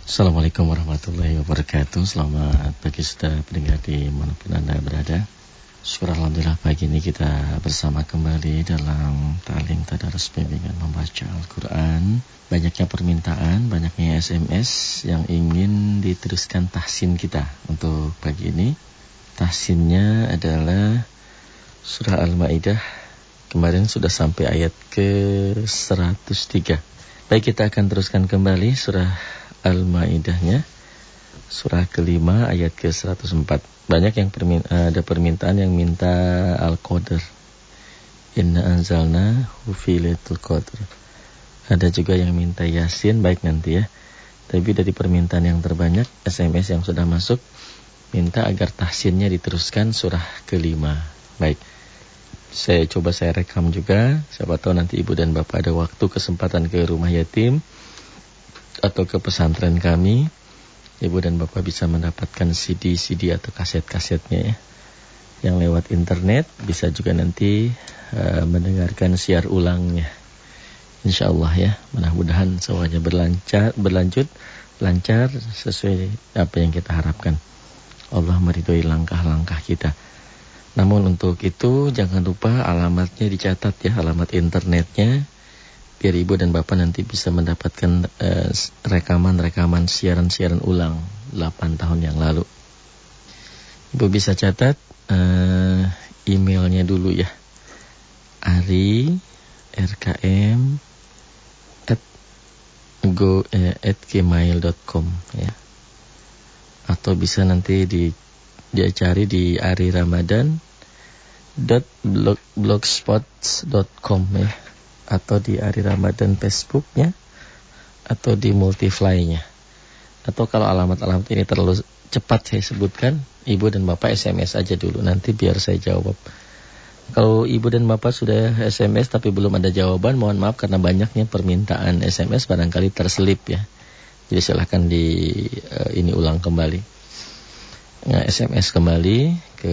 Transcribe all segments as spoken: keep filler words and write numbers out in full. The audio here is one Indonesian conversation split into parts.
Assalamualaikum warahmatullahi wabarakatuh. Selamat pagi saudara pendengar dimanapun Anda berada. Syukur Alhamdulillah pagi ini kita bersama kembali dalam Ta'lim Tadarus Bimbingan Membaca Al-Quran. Banyaknya permintaan, banyaknya S M S yang ingin diteruskan tahsin kita untuk pagi ini. Tahsinnya adalah surah Al-Ma'idah. Kemarin sudah sampai ayat ke seratus tiga. Baik, kita akan teruskan kembali surah Al-Ma'idahnya, surah kelima ayat ke seratus empat. Banyak yang permin- ada permintaan yang minta Al-Qadr. Inna anzalna fi lailatul qadr. Ada juga yang minta Yasin, baik nanti ya. Tapi dari permintaan yang terbanyak, S M S yang sudah masuk minta agar tahsinnya diteruskan surah kelima. Baik. Saya coba saya rekam juga. Siapa tahu nanti ibu dan bapak ada waktu kesempatan ke rumah yatim atau ke pesantren kami, ibu dan bapak bisa mendapatkan C D-C D atau kaset-kasetnya ya. Yang lewat internet bisa juga nanti uh, mendengarkan siar ulangnya. Insyaallah ya, mudah-mudahan semuanya berlancar, berlanjut, lancar sesuai apa yang kita harapkan. Allah meridhoi langkah-langkah kita. Namun untuk itu jangan lupa alamatnya dicatat ya, alamat internetnya. Biar ibu dan bapak nanti bisa mendapatkan uh, rekaman-rekaman siaran-siaran ulang delapan tahun yang lalu. Ibu bisa catat uh, emailnya dulu ya. Ari rkm at go eh, at gmail dot com ya. Atau bisa nanti di dia cari di ari ramadan dot blogspot dot com ya. Atau di Ari Ramadan Facebooknya, atau di Multifly-nya. Atau kalau alamat-alamat ini terlalu cepat saya sebutkan, ibu dan bapak S M S aja dulu, nanti biar saya jawab. Kalau ibu dan bapak sudah S M S tapi belum ada jawaban, mohon maaf karena banyaknya permintaan S M S barangkali terselip ya. Jadi silahkan di uh, ini ulang kembali. Nah, S M S kembali ke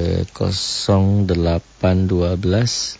nol delapan satu dua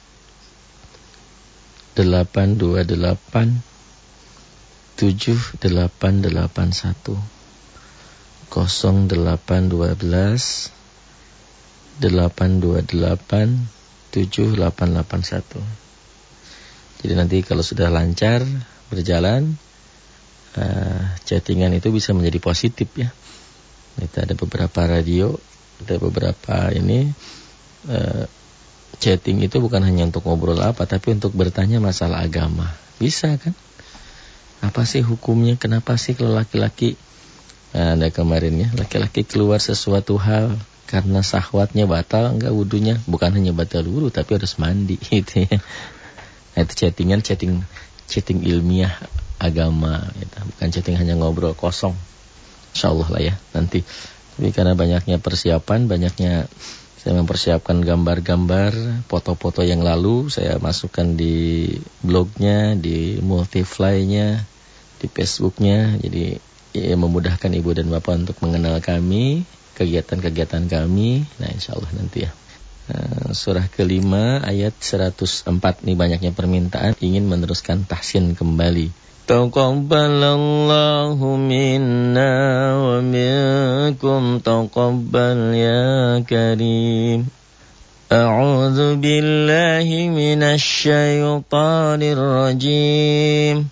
delapan dua delapan tujuh delapan delapan satu nol delapan dua belas delapan dua delapan tujuh delapan delapan satu. Jadi nanti kalau sudah lancar berjalan uh, chattingan itu bisa menjadi positif ya. Kita ada beberapa radio, ada beberapa ini uh, chatting itu bukan hanya untuk ngobrol apa, tapi untuk bertanya masalah agama. Bisa kan? Apa sih hukumnya? Kenapa sih kalau laki-laki, nah, ada kemarin ya, laki-laki keluar sesuatu hal karena syahwatnya batal, enggak wudunya, bukan hanya batal wudu tapi harus mandi gitu ya. Nah, itu chattingan, chatting chatting ilmiah agama gitu. Bukan chatting hanya ngobrol kosong. Insyaallah lah ya nanti. Tapi karena banyaknya persiapan, banyaknya saya mempersiapkan gambar-gambar, foto-foto yang lalu saya masukkan di blognya, di Multifly-nya, di Facebook-nya. Jadi ya, memudahkan ibu dan bapak untuk mengenal kami, kegiatan-kegiatan kami. Nah, insyaallah nanti ya. Nah, surah kelima ayat seratus empat nih, banyaknya permintaan ingin meneruskan tahsin kembali. Taqabbalallahu minna wa minkum taqabbal ya karim. A'udzu billahi minasy syaithanir rajim.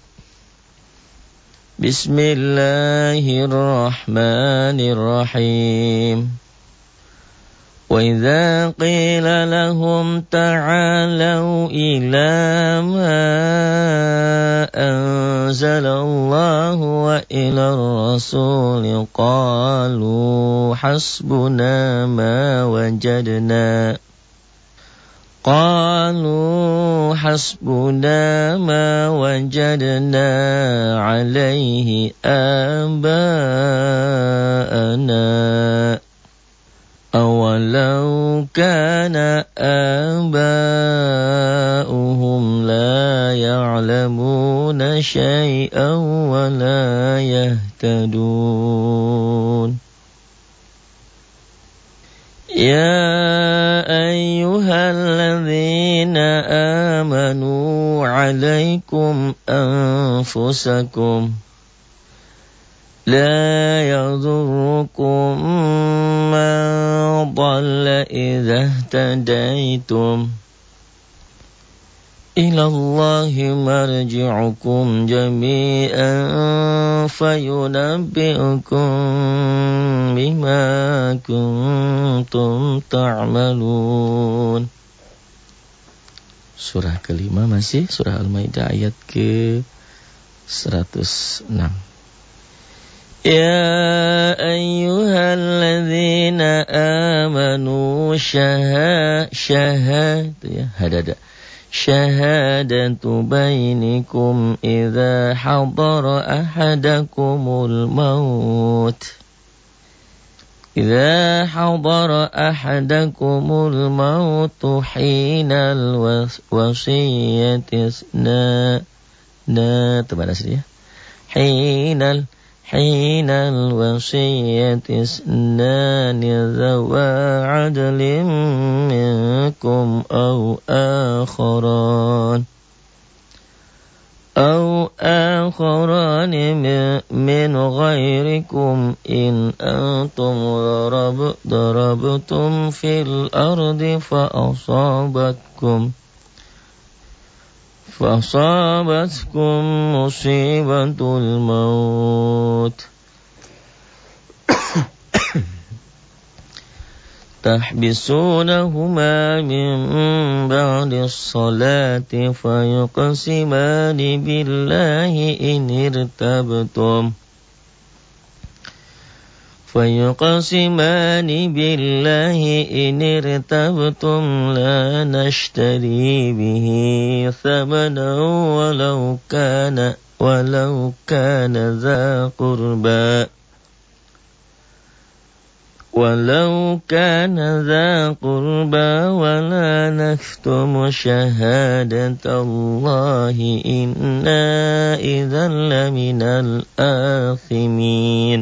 Bismillahirrahmanirrahim. وَإِذَا قِيلَ لَهُمْ تَعَالَوْا إِلَى مَا أَنزَلَ اللَّهُ وَإِلَى الرَّسُولِ قَالُوا حَسْبُنَا مَا وَجَدْنَا قَالُوا حَسْبُنَا مَا وَجَدْنَا عَلَيْهِ آبَاءَنَا أَوَلَوْ كَانَ آبَاؤُهُمْ لَا يَعْلَمُونَ شَيْئًا وَلَا يَهْتَدُونَ يَا أَيُّهَا الَّذِينَ آمَنُوا عَلَيْكُمْ أَنفُسَكُمْ La yadurrukum man dhalla idza ihtadaitum ilallahi marji'ukum jami'an fayunabbi'ukum bima kuntum ta'malun. Surah kelima masih surah Al-Maidah ayat ke seratus enam. Ya ayyuhalladzina amanu syahad syahad ya hadada syahadatu bainikum idza hadara ahadakumul maut idza hadara ahadakumul maut hinal wasiyyati na na tebalas ya hinal حين الوصية اثنان ذوى عدل منكم أو آخران أو آخران من غيركم إن أنتم ضربتم في الأرض فأصابتكم فأصابتكم مصيبة الموت تحبسونهما من بعد الصلاة فيقسمان بالله إن ارتبتم فيقسمان بالله إن ارتبتم لا نشتري به ثمنا ولو كان ولو كان ذا قربى ولو كان ذا قربى ولا نكتم شهادة الله إنا إذا لمن الآثمين.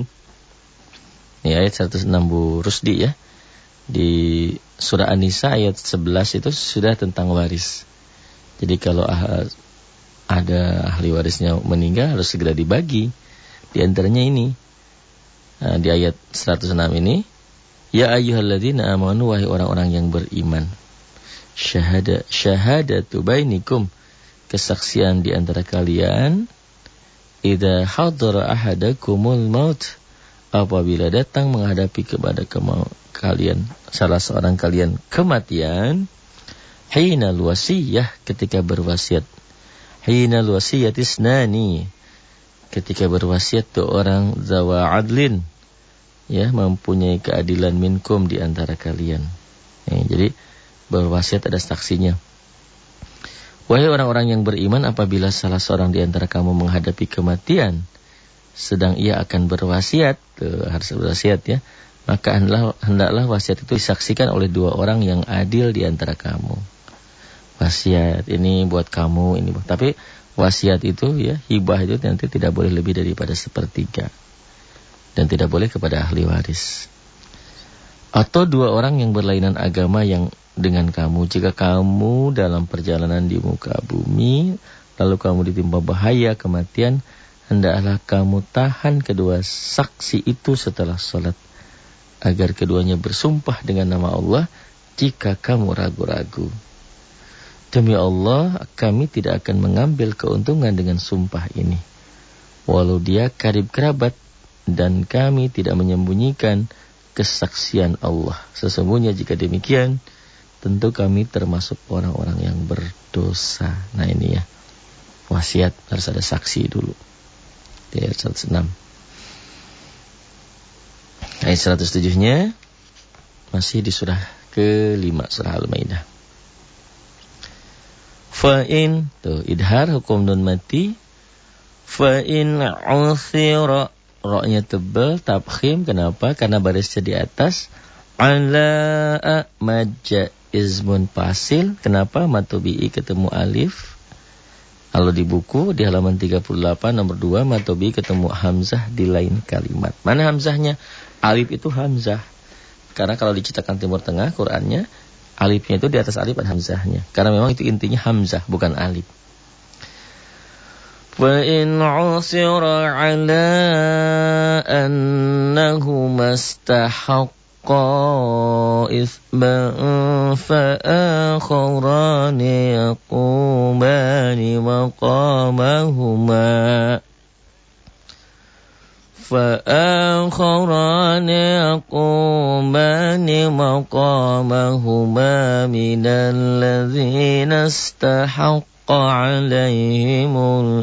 Ini ayat seratus enam Bu Rusdi ya. Di surah An-Nisa ayat sebelas itu sudah tentang waris. Jadi kalau ah, ada ahli warisnya meninggal harus segera dibagi. Di antaranya ini. Nah, di ayat seratus enam ini, ya ayyuhalladzina amanu wahai orang-orang yang beriman. Syahada syahadatu bainikum, kesaksian di antara kalian, idza hadara ahadakumul maut, apabila datang menghadapi kepada kema- kalian salah seorang kalian kematian, hinal wasiyah, ketika berwasiat, hinal wasiyat isnani, ketika berwasiat dua orang zawa adlin, ya, mempunyai keadilan minkum di antara kalian. Ya, jadi berwasiat ada saksinya. Wahai orang-orang yang beriman, apabila salah seorang di antara kamu menghadapi kematian sedang ia akan berwasiat, tuh, harus berwasiat ya, maka hendaklah, hendaklah wasiat itu disaksikan oleh dua orang yang adil di antara kamu. Wasiat ini buat kamu, ini buat, tapi wasiat itu ya, hibah itu nanti tidak boleh lebih daripada sepertiga, dan tidak boleh kepada ahli waris. Atau dua orang yang berlainan agama yang dengan kamu, jika kamu dalam perjalanan di muka bumi lalu kamu ditimpa bahaya kematian, hendaklah kamu tahan kedua saksi itu setelah sholat, agar keduanya bersumpah dengan nama Allah jika kamu ragu-ragu. Demi Allah, kami tidak akan mengambil keuntungan dengan sumpah ini, walau dia karib kerabat, dan kami tidak menyembunyikan kesaksian Allah. Sesungguhnya jika demikian, tentu kami termasuk orang-orang yang berdosa. Nah ini ya, wasiat harus ada saksi dulu. Di ayat seratus enam. Ayat seratus tujuh-nya masih di surah kelima, surah Al-Maidah. Fa'in, tuh idhar hukum nun mati. Fa'in uthira, roknya tebal, tabkhim, kenapa? Karena barisnya di atas. Ala majja izmun pasil, kenapa? Matubi'i ketemu alif. Kalau di buku di halaman tiga puluh delapan nomor dua, matobi ketemu hamzah di lain kalimat. Mana hamzahnya? Alif itu hamzah. Karena kalau dicetakan Timur Tengah Qur'annya, alifnya itu di atas alif ada hamzahnya. Karena memang itu intinya hamzah bukan alif. فإن عثر على أنهما استحقا إثما فآخران يقومان مقامهما فآخران يقومان مقامهما من الذين استحق عليهم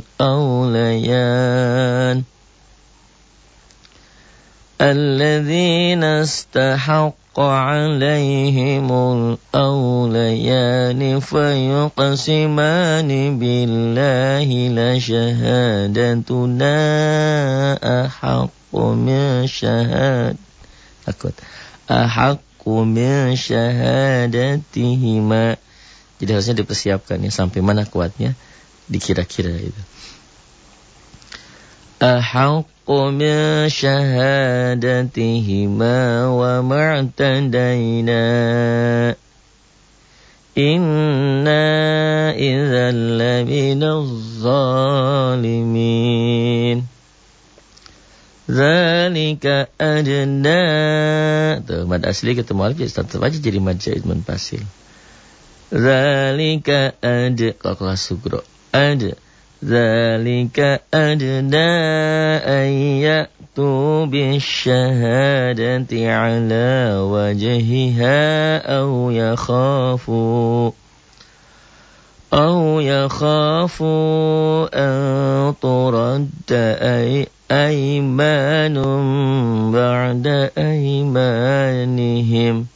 الأوليان الذين استحق عليهم الأوليان فيقسمان بالله لشهادتنا أحق من شهاد أحق من شهادتهما. Jadi harusnya dipersiapkan ya, sampai mana kuatnya dikira-kira itu. Ahaqqu min syahadatihima wa ma'tadayna inna idzal laminaz zalimin. Zalika adna. Tuh, mad asli ketemu alif tetap aja jadi mad zaid munfasil. Zalika ad, kalau kelas sugro ad, zalika adna ayyatu bisyahadati ala wajhiha aw yakhafu aw yakhafu an turadda ay aymanum ba'da aymanihim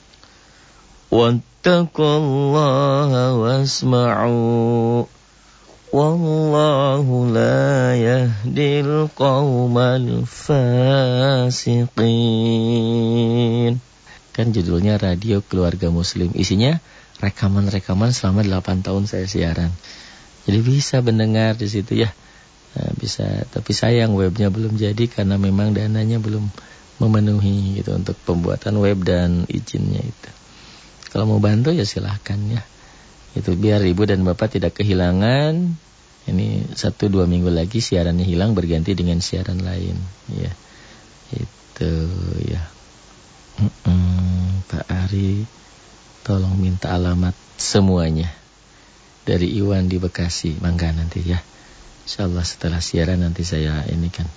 wattaqullaha wasma'u wallahu la yahdil qaumal fasiqin. Kan judulnya Radio Keluarga Muslim, isinya rekaman-rekaman selama delapan tahun saya siaran. Jadi bisa mendengar di situ ya. Nah, bisa, tapi sayang webnya belum jadi karena memang dananya belum memenuhi gitu untuk pembuatan web dan izinnya itu. Kalau mau bantu ya silahkan ya. Itu biar ibu dan bapak tidak kehilangan. Ini satu dua minggu lagi siarannya hilang berganti dengan siaran lain. Ya, itu ya. Mm-mm, Pak Ari, tolong minta alamat semuanya dari Iwan di Bekasi. Mangga nanti ya. Insyaallah setelah siaran nanti saya ini kan.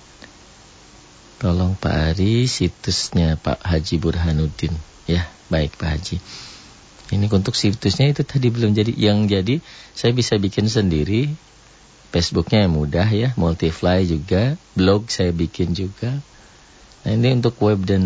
Tolong Pak Ari situsnya Pak Haji Burhanuddin. Ya, baik Pak Haji. Ini untuk situsnya itu tadi belum jadi. Yang jadi saya bisa bikin sendiri. Facebooknya yang mudah ya. Multifly juga. Blog saya bikin juga. Nah ini untuk web dan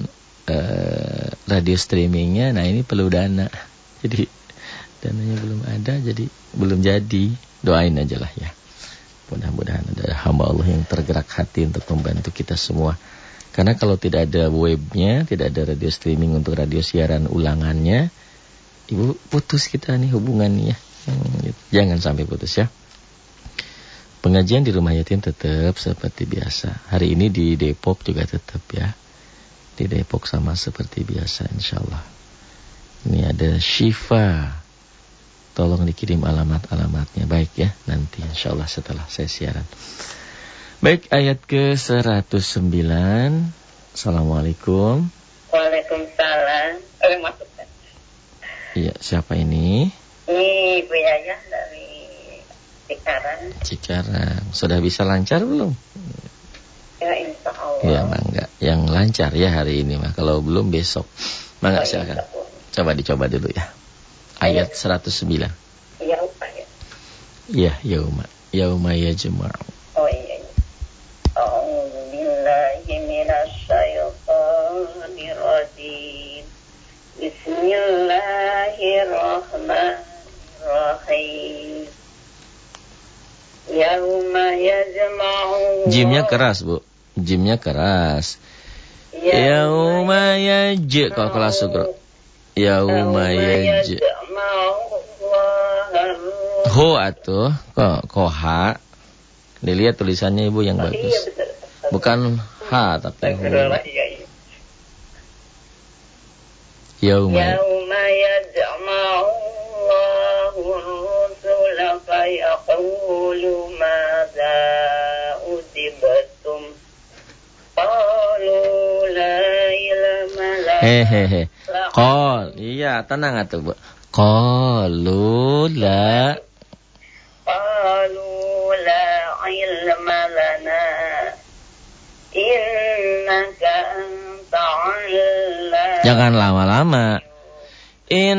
uh, radio streamingnya. Nah ini perlu dana. Jadi dananya belum ada. Jadi belum jadi. Doain aja lah ya. Mudah-mudahan ada hamba Allah yang tergerak hati untuk membantu kita semua. Karena kalau tidak ada webnya, tidak ada radio streaming untuk radio siaran ulangannya, Ibu putus kita nih hubungannya. Hmm, jangan sampai putus ya. Pengajian di rumah yatim tetap seperti biasa. Hari ini di Depok juga tetap ya. Di Depok sama seperti biasa insyaallah. Ini ada Syifa. Tolong dikirim alamat-alamatnya. Baik ya, nanti insyaallah setelah saya siaran. Baik, ayat ke seratus sembilan. Assalamualaikum. Waalaikumsalam. Eh, masuk. Iya, siapa ini? Ini Ibu Yayah dari Cikarang. Cikarang. Sudah bisa lancar belum? Ya, insya Allah. Ya, mangga. Yang lancar ya hari ini mah. Kalau belum besok. Mangga, oh, silakan. Iya, coba dicoba dulu ya. Ayat seratus sembilan. Yauma ya. Iya, yauma. Yauma yajma'u. Oh iya. A'udzu billahi minasy syaithanir rajim. Bismillahirrahmanirrahim. Yauma yajma'u. Jimnya keras, Bu. Jimnya keras. Yauma yaj. Kalau kelas sugro. Yauma yaj. Ho atuh. Kok koha. Dilihat tulisannya Ibu yang bagus. Bukan ha tapi ho. Yauma Yauma yajma'u Allahu rusula يقول ماذا أجبتم قالوا لا علم لنا. Hehehe. Qal, iya tenang atuh Bu. Qalu la Qalu la ilma lana innaka anta allam. Jangan lama-lama. In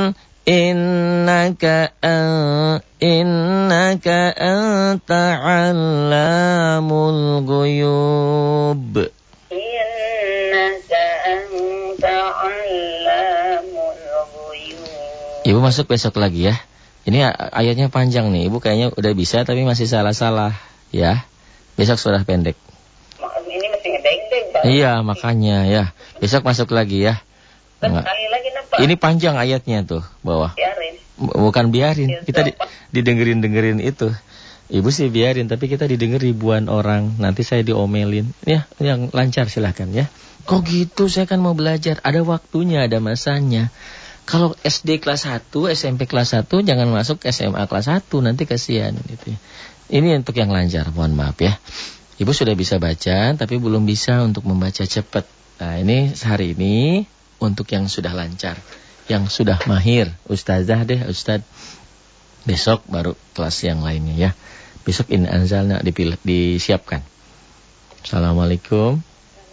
innaka an, innaka anta allamul ghuyub. Innaka anta allamul ghuyub. Ibu masuk besok lagi ya. Ini ayatnya panjang nih. Ibu kayaknya udah bisa tapi masih salah-salah ya. Besok sudah pendek. Ini masih ngedeng-deng Pak. Iya, makanya ya. Besok masuk lagi ya. Enggak. Sekali lagi napa? Ini panjang ayatnya tuh bawah. Biarin. Bukan biarin. Kita di, didengerin-dengerin itu. Ibu sih biarin, tapi kita didengar ribuan orang. Nanti saya diomelin. Ya, yang lancar silahkan ya. Kok gitu, saya kan mau belajar. Ada waktunya, ada masanya. Kalau S D kelas satu, S M P kelas satu, jangan masuk S M A kelas satu. Nanti kasihan gitu ya. Ini untuk yang lancar, mohon maaf ya. Ibu sudah bisa baca, tapi belum bisa untuk membaca cepat. Nah, ini hari ini untuk yang sudah lancar, yang sudah mahir. Ustazah deh, Ustaz. Besok baru kelas yang lainnya ya. Besok in anzalna dipilih, disiapkan. Assalamualaikum.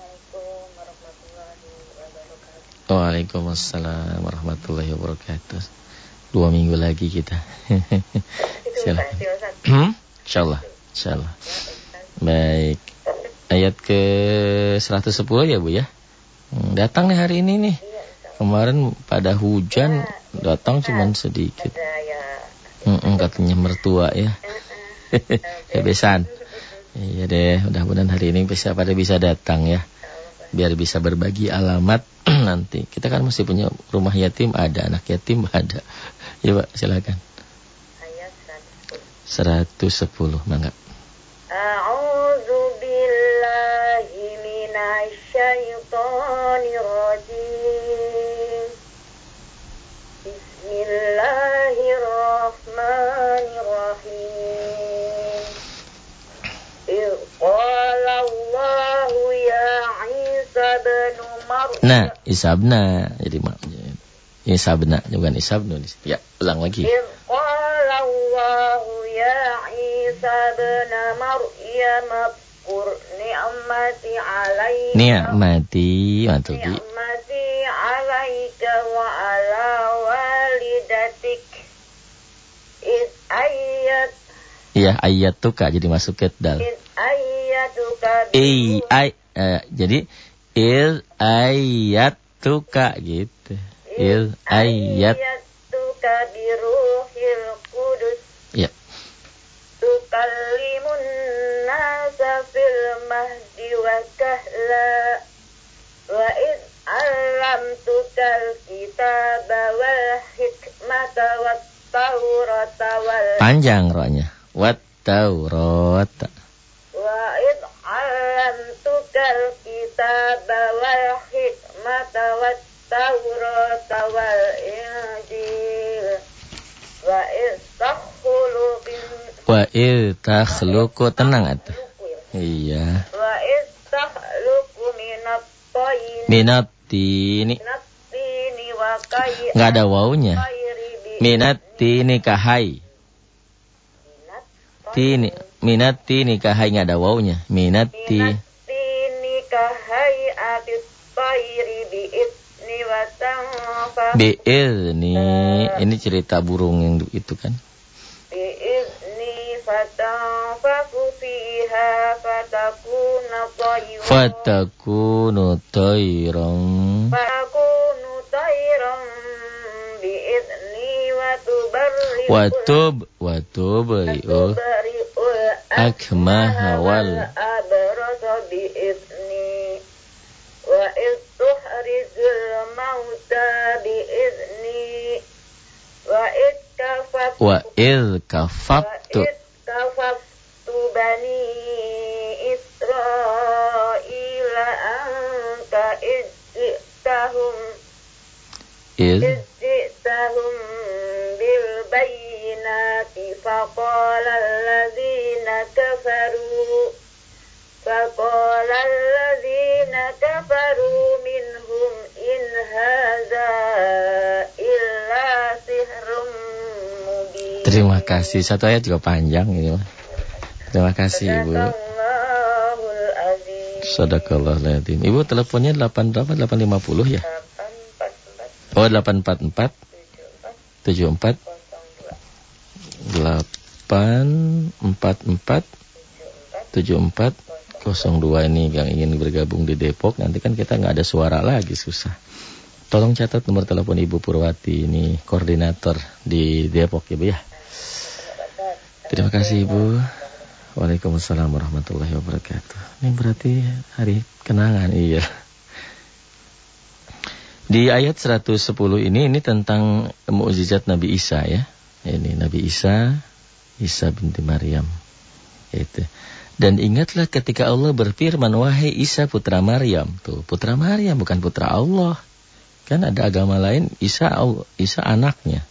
Waalaikumsalam warahmatullahi wabarakatuh. Dua minggu lagi kita. Silakan. Hmm? Insyaallah. Insyaallah. Baik. Ayat ke seratus sepuluh ya Bu ya. Hmm, datang nih hari ini nih. Kemarin pada hujan, datang cuman sedikit. Hmm, katanya mertua ya. Bebesan. Iya deh, mudah-mudahan hari ini bisa pada bisa datang ya. Biar bisa berbagi alamat nanti. Kita kan mesti punya rumah yatim ada, anak yatim ada. Ya Pak, silakan. Ayat seratus sepuluh, mangga. A'udzu billahi minasy syaithanir rajim. Bismillahirrahmanirrahim. Qala Allahu ya Isa bin Maryam. Nah, Isabna jadi Isabna bukan Isabnu. Ya, ulang lagi. Qala Allahu ya Isa bin Maryam qur ni'mati 'alaika. Ni'mati, matuki. Ni'mati 'alaika wa 'ala walidatik. Id ayat. Iya, ayatuka jadi masuk ke dal. Id ayatuka. Eh, ay, eh, jadi il ayatuka gitu. Il ayat. Ayatuka biruhil qudus. Ya. Tukallimun nasa fil mahdi wa kahla. Wa id allamtukal kitaba wal hikmata wat taurata wal. Panjang rohnya. Wat taurata. Wa id allamtukal kitaba wal hikmata wat taurata wal injil. Wa id takhluqu. Wa id takhluqu, tenang atuh. Iya. Wa id takhluqu minat tayyin. Minat tini. Minat tini wa kai. Enggak ada wawunya. Minat tini kahai. Tini, minat tini kahai enggak ada wawunya. Minat ti. Minat tini kahai atit tayri bi idni wa tanfa. Bi idni, ini cerita burung yang itu kan. Bi idni fatanfaku fiha fatakuna tayran. Fatakunu tayran. Fatakunu tayran bi idni wa tubarri. Wa tub, wa tubri'u akmaha wal abrasa bi idni. Wa id tuhrizul mauta bi idni. Wa id kafat. wa id kafaftu. Wa id kafaftu bani Israila anka idzitahum. Id Idzitahum bil bayyinati faqala alladhina kafaru faqala alladhina kafaru minhum in hadza illa sihrun mubin. Terima kasih. Satu ayat juga panjang ini. Terima kasih Ibu. Sadaqallahul azim. Ibu teleponnya delapan berapa? delapan lima puluh ya? Oh, delapan empat empat tujuh empat delapan empat empat tujuh empat nol dua ini yang ingin bergabung di Depok. Nanti kan kita nggak ada suara lagi, susah. Tolong catat nomor telepon Ibu Purwati, ini koordinator di Depok ya Bu ya. Terima kasih Ibu. Waalaikumsalam warahmatullahi wabarakatuh. Ini berarti hari kenangan, iya. Di ayat seratus sepuluh ini, ini tentang mukjizat Nabi Isa ya. Ini Nabi Isa, Isa binti Maryam. Itu. Dan ingatlah ketika Allah berfirman, wahai Isa putra Maryam. Tuh, putra Maryam bukan putra Allah. Kan ada agama lain, Isa Isa anaknya.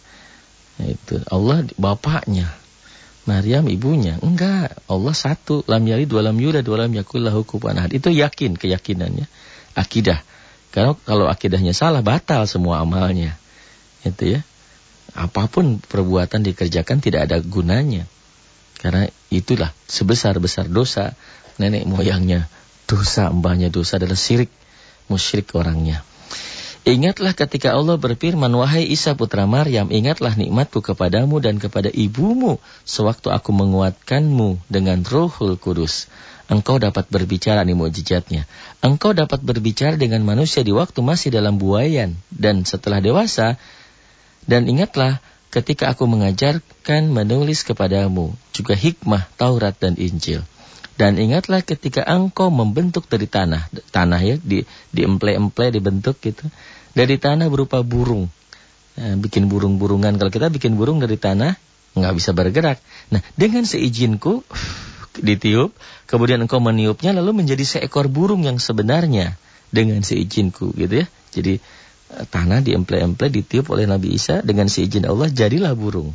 Itu Allah bapaknya. Maryam ibunya. Enggak, Allah satu, lam yalid wa lam yulad wa lam yakul lahu kufuwan ahad. Itu yakin, keyakinannya, akidah. Karena kalau akidahnya salah, batal semua amalnya. Itu ya. Apapun perbuatan dikerjakan tidak ada gunanya. Karena itulah sebesar-besar dosa nenek moyangnya dosa, mbahnya dosa adalah syirik, musyrik orangnya. Ingatlah ketika Allah berfirman, wahai Isa putra Maryam, ingatlah nikmatku kepadamu dan kepada ibumu sewaktu aku menguatkanmu dengan Ruhul Kudus. Engkau dapat berbicara, ini mukjizatnya. Engkau dapat berbicara dengan manusia di waktu masih dalam buayan dan setelah dewasa. Dan ingatlah ketika aku mengajarkan menulis kepadamu juga hikmah, Taurat dan Injil. Dan ingatlah ketika engkau membentuk dari tanah, tanah ya, di diemple-emple dibentuk gitu. Dari tanah berupa burung. Nah, bikin burung-burungan. Kalau kita bikin burung dari tanah, nggak bisa bergerak. Nah, dengan seizinku ditiup, kemudian engkau meniupnya lalu menjadi seekor burung yang sebenarnya dengan seizinku gitu ya. Jadi tanah diemple-emple ditiup oleh Nabi Isa dengan seizin Allah jadilah burung.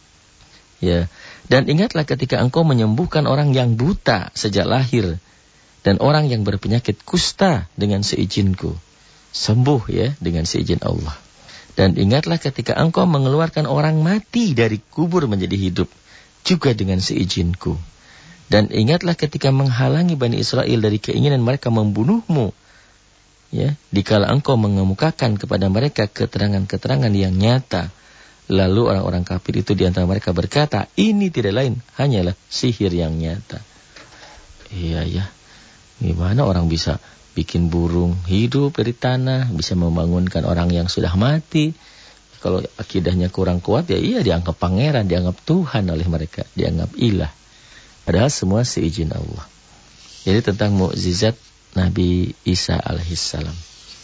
Ya. Dan ingatlah ketika engkau menyembuhkan orang yang buta sejak lahir dan orang yang berpenyakit kusta dengan seizinku. Sembuh ya dengan seizin Allah. Dan ingatlah ketika engkau mengeluarkan orang mati dari kubur menjadi hidup juga dengan seizinku. Dan ingatlah ketika menghalangi Bani Israel dari keinginan mereka membunuhmu. Ya, dikala engkau mengemukakan kepada mereka keterangan-keterangan yang nyata. Lalu orang-orang kafir itu di antara mereka berkata, ini tidak lain hanyalah sihir yang nyata. Iya ya. Gimana orang bisa bikin burung hidup dari tanah, bisa membangunkan orang yang sudah mati. Kalau akidahnya kurang kuat ya iya dianggap pangeran, dianggap Tuhan oleh mereka, dianggap ilah. Padahal semua seizin Allah. Jadi tentang mukjizat Nabi Isa alaihissalam.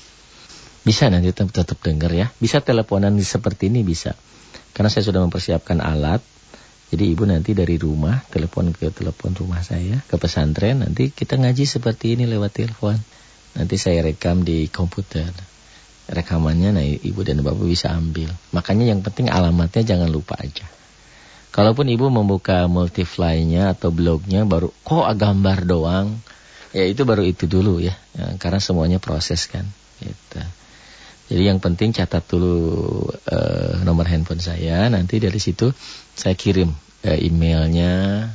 Bisa nanti tetap, tetap dengar ya. Bisa teleponan seperti ini bisa. Karena saya sudah mempersiapkan alat. Jadi ibu nanti dari rumah telepon ke telepon rumah saya, ke pesantren, nanti kita ngaji seperti ini lewat telepon. Nanti saya rekam di komputer. Rekamannya nah ibu dan bapak bisa ambil. Makanya yang penting alamatnya jangan lupa aja. Kalaupun ibu membuka multifly-nya atau blognya baru kok gambar doang, ya itu baru itu dulu ya. Ya karena semuanya proses kan. Gitu. Jadi yang penting catat dulu uh, nomor handphone saya. Nanti dari situ saya kirim uh, emailnya,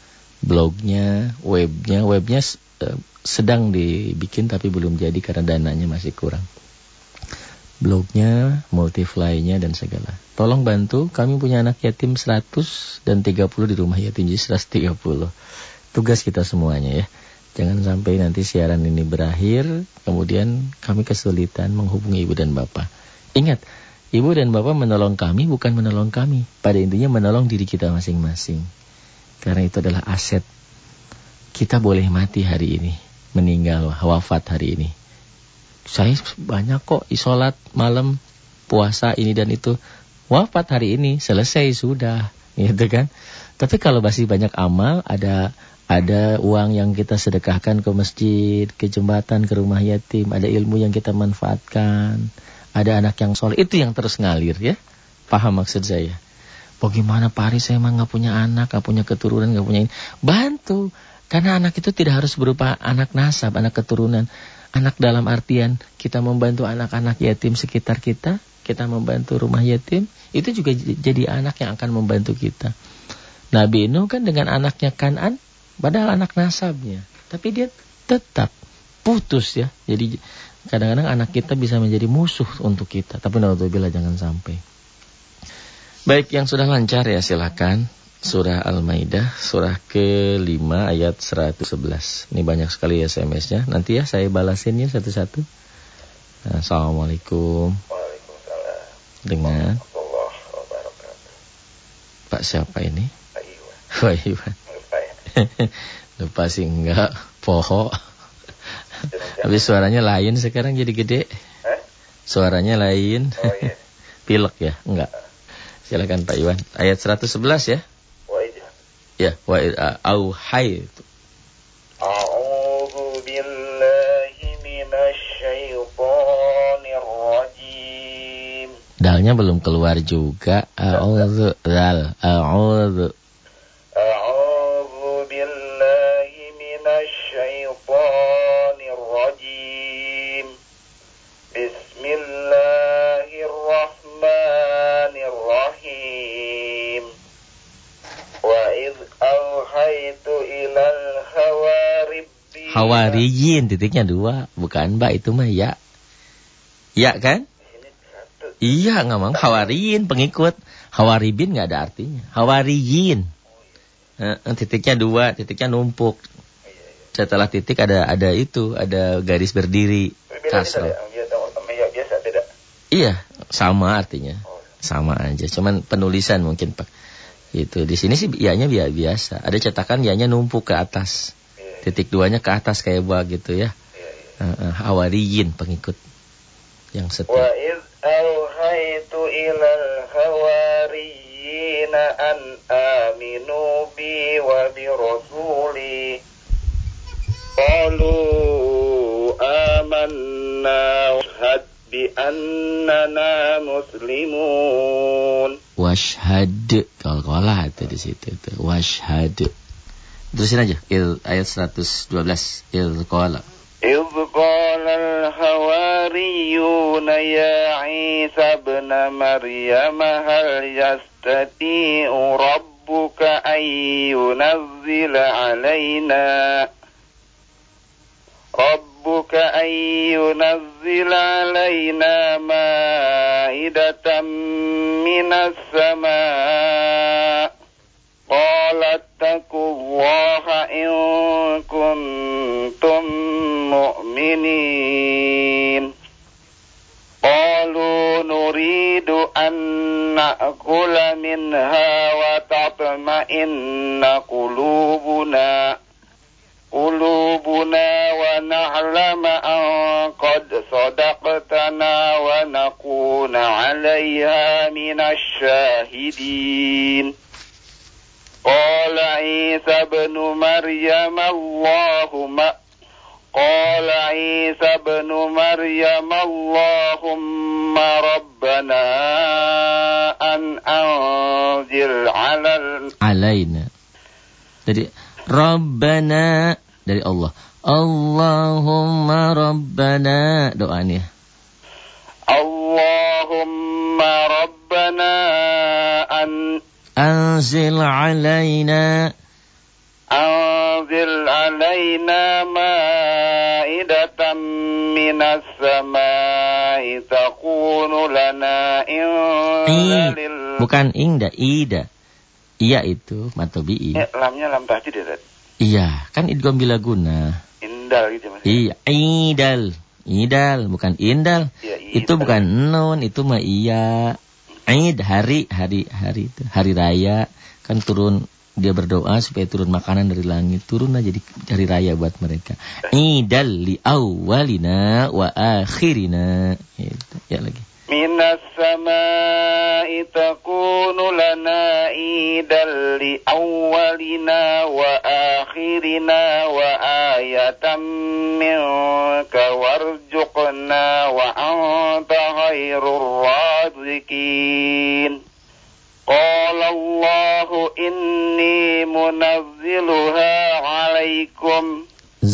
blognya, webnya. Webnya uh, sedang dibikin tapi belum jadi karena dananya masih kurang. Blognya, multifly-nya dan segala. Tolong bantu, kami punya anak yatim seratus dan tiga puluh di rumah yatim, jadi seratus tiga puluh. Tugas kita semuanya ya. Jangan sampai nanti siaran ini berakhir, kemudian kami kesulitan menghubungi ibu dan bapak. Ingat, ibu dan bapak menolong kami bukan menolong kami. Pada intinya menolong diri kita masing-masing. Karena itu adalah aset. Kita boleh mati hari ini, meninggal, wafat hari ini. Saya banyak kok isolat malam, puasa ini dan itu. Wafat hari ini, selesai sudah, gitu kan. Tapi kalau masih banyak amal, ada ada uang yang kita sedekahkan ke masjid, ke jembatan, ke rumah yatim, ada ilmu yang kita manfaatkan, ada anak yang soleh, itu yang terus ngalir ya. Paham maksud saya? Bagaimana Pak Ari, saya emang gak punya anak, gak punya keturunan, gak punya ini. Bantu. Karena anak itu tidak harus berupa anak nasab, anak keturunan. Anak dalam artian kita membantu anak-anak yatim sekitar kita, kita membantu rumah yatim, itu juga jadi anak yang akan membantu kita. Nabi Nuh kan dengan anaknya Kan'an, padahal anak nasabnya. Tapi dia tetap putus ya. Jadi kadang-kadang anak kita bisa menjadi musuh untuk kita. Tapi naudzubillah, jangan sampai. Baik, yang sudah lancar ya silakan. Surah Al-Maidah, surah kelima ayat seratus sebelas. Ini banyak sekali S M S-nya. Nanti ya saya balasinnya satu-satu. Assalamualaikum. Waalaikumsalam. Dengan Allah wabarakatuh. Pak siapa ini? Pak Iwan. Pak Iwan. Lupa ya. Lupa sih enggak. Poho. Tapi suaranya lain sekarang jadi gede. Hah? Suaranya lain. Oh iya. Pilek ya? Enggak. Silakan Pak Iwan. Ayat seratus sebelas ya? Wa idh. Ya, wa auhai. A'udzu billahi minasy syaithanir rajim. Dalnya belum keluar juga. A'udzu dal. A'udzu. A'udzu billahi minasy syaithanir rajim. Bismillahirrahmanirrahim. Wa idh auhaitu ilal hawaribbi. Hawariyin, titiknya dua. Bukan mbak, itu mah ya. Ya kan? Ini satu. Iya, ngomong hawariyin, pengikut. Hawaribin nggak ada artinya. Hawariyin. Eh, titiknya dua, titiknya numpuk. Setelah titik ada ada itu, ada garis berdiri. Kasroh. Biasa tidak. Iya, sama artinya. Sama aja. Cuman penulisan mungkin Pak. Itu di sini sih ianya biasa. Ada cetakan ianya numpuk ke atas. Titik duanya ke atas kayak buah gitu ya. Uh, uh, hawariyin, pengikut yang setia. Wa idh auhaitu ilal hawariyina an aminu bi wa bi rasuli. Qalu amanna washhad bi annana muslimun. Washhad, kal-kalah itu di situ tuh. Washhad. Terusin aja. Il, ayat seratus dua belas. Il qala. إذ قال الحواريون يا عيسى ابن مريم هل يستطيع ربك أن ينزل علينا ربك أن ينزل علينا مائدة من السماء قال اتقوا الله إن كنتم مؤمنين قالوا نريد أن نأكل منها وتطمئن قلوبنا قلوبنا ونعلم أن قد صدقتنا ونكون عليها من الشاهدين قال عيسى ابن مريم اللهم قال عيسى ابن مريم اللهم ربنا أن أنزل على علينا. Jadi Rabbana dari Allah. Allahumma Rabbana, doanya. Allahumma Rabbana an Anzil alaina Anzil alaina ma'idatan minas samai takunu lana indalil. Bukan inda, ida. Iya itu matobi'i. Ya, lamnya lam tahdid ya. Iya, kan idgham bila guna. Indal gitu Mas. Iya, idal. Idal, bukan indal. Ya, itu bukan nun, itu mah iya. Id, hari, hari, hari itu, hari raya. Kan turun, dia berdoa supaya turun makanan dari langit. Turun aja di hari raya buat mereka. Idal li awwalina wa akhirina. Itu, ya lagi. Minas samai takunu lana idal li awwalina wa akhirina wa ayatan minka warzuqna wa anta khairur raziqin. Qala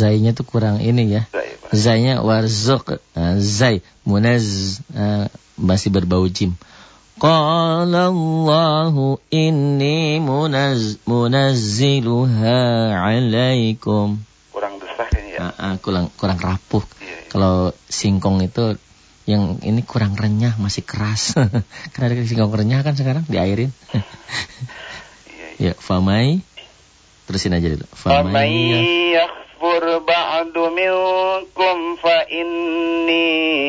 zainya tuh kurang ini ya. Zai, Zainya warzuq, uh, zai munaz uh, masih berbau jim. Qala Allahu inni munaz munazziluha 'alaikum. Kurang desah ini ya. Uh, uh, kurang kurang rapuh. Iya, iya. Kalau singkong itu yang ini kurang renyah, masih keras. Karena ada singkong renyah kan sekarang diairin. Iya, iya. Ya, famai. Terusin aja dulu. Famai yakhfur ba'du minkum fa inni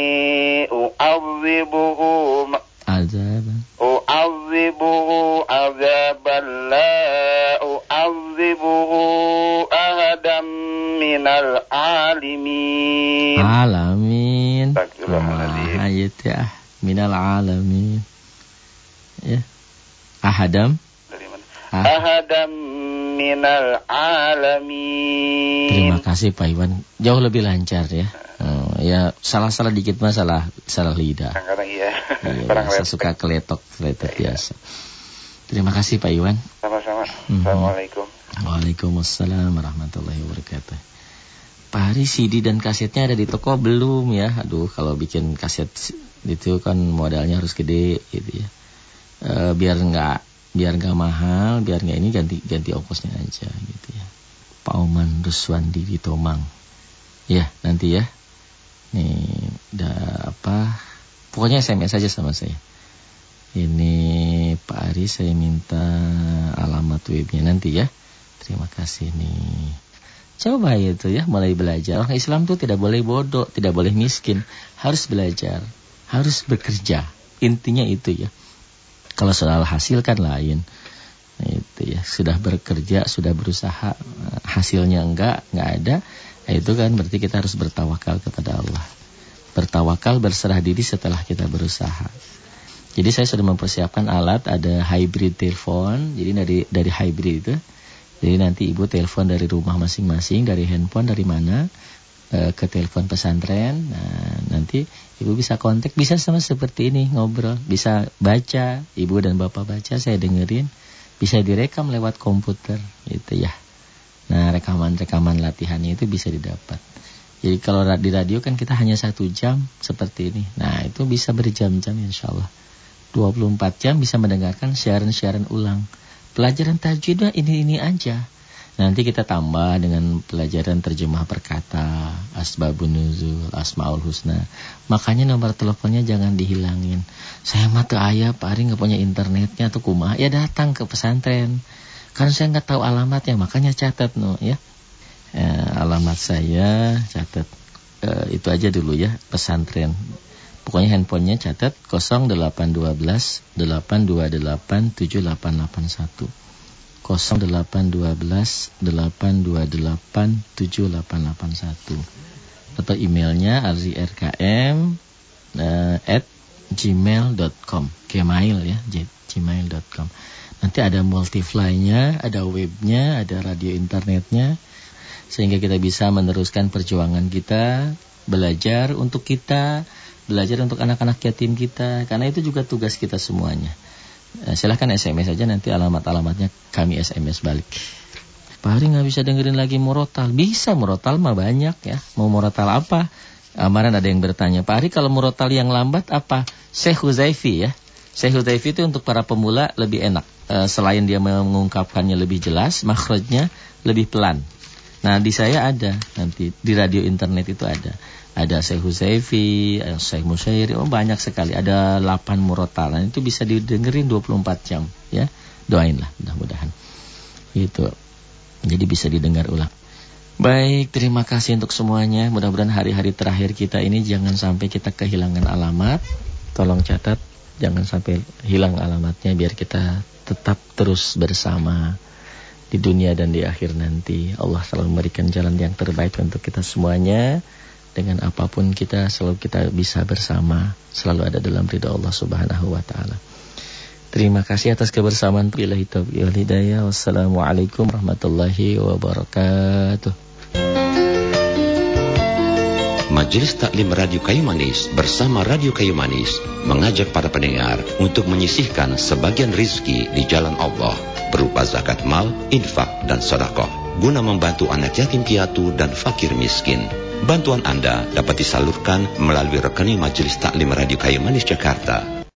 u'adzibuhu azab. u'adzibuhu azaban la u'adzibuhu ahadam minal alimin. Alamin. Astagfirullahaladzim. Ayat ya. Minal alamin. Ya. Ahadam. Dari mana? Ah. Ahadam minal alamin. Terima kasih Pak Iwan. Jauh lebih lancar ya. Oh, ya salah-salah dikit mah salah salah lidah. Kadang-kadang iya. Iya, Kurang biasa lepek. suka keletok, keletok Iya. biasa. Terima kasih Pak Iwan. Sama-sama. Mhm. Assalamualaikum. Waalaikumsalam warahmatullahi wabarakatuh. Pak Hari, C D dan kasetnya ada di toko belum ya? Aduh, kalau bikin kaset itu kan modalnya harus gede gitu ya. E, biar nggak biar nggak mahal, biar nggak ini ganti ganti ongkosnya aja gitu ya. Pak Oman Ruswandi di Tomang. Ya, nanti ya. Nih, udah apa? Pokoknya S M S aja sama saya. Ini Pak Ari, saya minta alamat webnya nanti ya. Terima kasih nih. Coba itu ya, mulai belajar. Orang Islam tuh tidak boleh bodoh, tidak boleh miskin. Harus belajar, harus bekerja. Intinya itu ya. Kalau soal hasil kan lain. Nah, itu ya, sudah bekerja, sudah berusaha, hasilnya enggak, enggak ada. Nah, itu kan berarti kita harus bertawakal kepada Allah. Bertawakal, berserah diri setelah kita berusaha. Jadi saya sudah mempersiapkan alat, ada hybrid telepon. Jadi dari dari hybrid itu, jadi nanti ibu telepon dari rumah masing-masing, dari handphone dari mana e, ke telepon pesantren. Nah, nanti ibu bisa kontak, bisa sama seperti ini ngobrol, bisa baca, ibu dan bapak baca, saya dengerin, bisa direkam lewat komputer, gitu ya. Nah, rekaman-rekaman latihannya itu bisa didapat. Jadi kalau di radio kan kita hanya satu jam seperti ini. Nah, itu bisa berjam-jam insya Allah. dua puluh empat jam bisa mendengarkan siaran-siaran ulang. Pelajaran tajwidnya ini-ini aja. Nanti kita tambah dengan pelajaran terjemah perkata, asbabun nuzul, asmaul husna. Makanya nomor teleponnya jangan dihilangin. Saya mah teu aya, Pak Ari nggak punya internetnya atau kumaha. Ya datang ke pesantren. Karena saya nggak tahu alamatnya, makanya catat no ya. Eh, alamat saya catat. Eh, itu aja dulu ya, pesantren. Pokoknya handphonenya catat nol delapan satu dua delapan dua delapan tujuh delapan delapan satu. nol delapan satu dua delapan dua delapan tujuh delapan delapan satu. Atau emailnya arzirkm uh, at gmail dot com. Gmail ya, gmail dot com. Nanti ada multifly-nya, ada webnya, ada radio internetnya, sehingga kita bisa meneruskan perjuangan kita, belajar untuk kita, belajar untuk anak-anak yatim kita, karena itu juga tugas kita semuanya. Eh, silahkan S M S aja, nanti alamat-alamatnya kami S M S balik. Pak Hari nggak bisa dengerin lagi murotal. Bisa, murotal mah banyak ya. Mau murotal apa? Kemarin ada yang bertanya, Pak Hari kalau murotal yang lambat apa? Syekh Huzaifi ya. Syekh Huzaifi itu untuk para pemula lebih enak. E, selain dia mengungkapkannya lebih jelas, makhrajnya lebih pelan. Nah, di saya ada nanti di radio internet itu ada. Ada Syekh Huzaifi, Syekh Musyairi, oh banyak sekali. Ada delapan murotal. Nah, itu bisa didengerin dua puluh empat jam ya. Doainlah mudah-mudahan. Gitu. Jadi bisa didengar ulang. Baik, terima kasih untuk semuanya. Mudah-mudahan hari-hari terakhir kita ini jangan sampai kita kehilangan alamat. Tolong catat, jangan sampai hilang alamatnya biar kita tetap terus bersama di dunia dan di akhir nanti. Allah selalu memberikan jalan yang terbaik untuk kita semuanya. Dengan apapun kita selalu kita bisa bersama, selalu ada dalam ridha Allah Subhanahu wa taala. Terima kasih atas kebersamaan. Billahi taufiq wal hidayah. Wassalamualaikum warahmatullahi wabarakatuh. Majelis Taklim Radio Kayu Manis bersama Radio Kayu Manis mengajak para pendengar untuk menyisihkan sebagian rizki di jalan Allah berupa zakat mal, infak dan sedekah. guna membantu anak yatim piatu dan fakir miskin. Bantuan Anda dapat disalurkan melalui rekening Majelis Taklim Radio Kayu Manis Jakarta